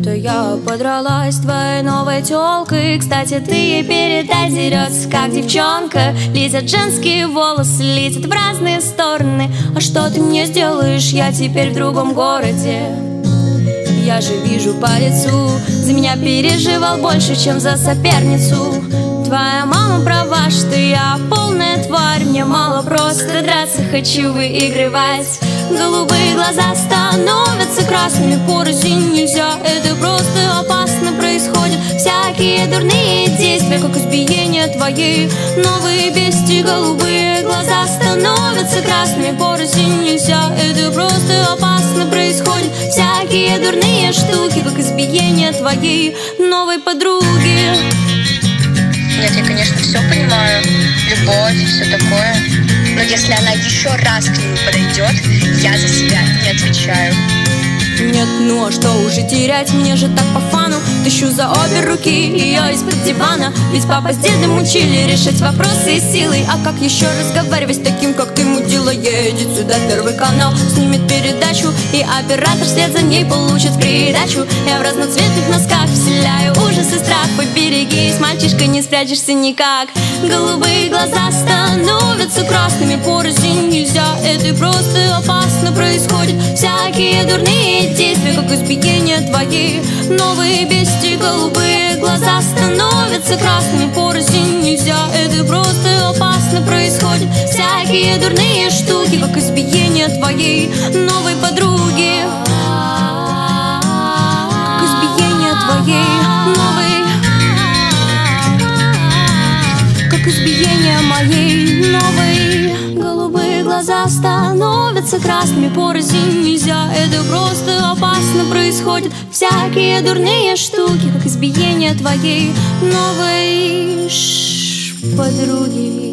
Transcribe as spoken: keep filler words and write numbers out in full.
будто я подралась с твоей новой тёлкой. Кстати, ты ей передай, дерётся как девчонка. Летят женские волосы, летят в разные стороны. А что ты мне сделаешь, я теперь в другом городе. Я же вижу по лицу, за меня переживал больше, чем за соперницу. Твоя мама права, что я полная тварь. Мне мало просто драться, хочу выигрывать. Голубые глаза становятся красными, порознь нельзя, это просто опасно. Происходят всякие дурные действия, как избиение твоей новой бести. Голубые глаза становятся красными, порознь нельзя, это просто опасно. Происходят всякие дурные штуки, как избиение твоей новой подруги. Нет, я, конечно, все понимаю, любовь, все такое. Но если она еще раз к нему подойдет, я за себя не отвечаю. Нет, ну а что уже терять, мне же так по фану. Тащу за обе руки ее из-под дивана. Ведь папа с дедом учили решать вопросы силой. А как еще разговаривать с таким, как ты, мудила? Едет сюда Первый канал, снимет передачу, и оператор вслед за ней получит в придачу. Я в разноцветных носках вселяю ужас и страх. Поберегись, мальчишка, не спрячешься никак. Голубые глаза становятся красными, порознь нельзя, это просто опасно. Происходят всякие дурные действия, как избиение твоей новой бести. Голубые глаза становятся красными, порознь нельзя, это просто опасно. Происходят всякие дурные штуки, как избиение твоей новой подруги. Как избиение твоей новой, как избиение моей новой. Голубые глаза становятся красными, порознь нельзя, это просто опасно. Происходят всякие дурные штуки, как избиение твоей новой подруги.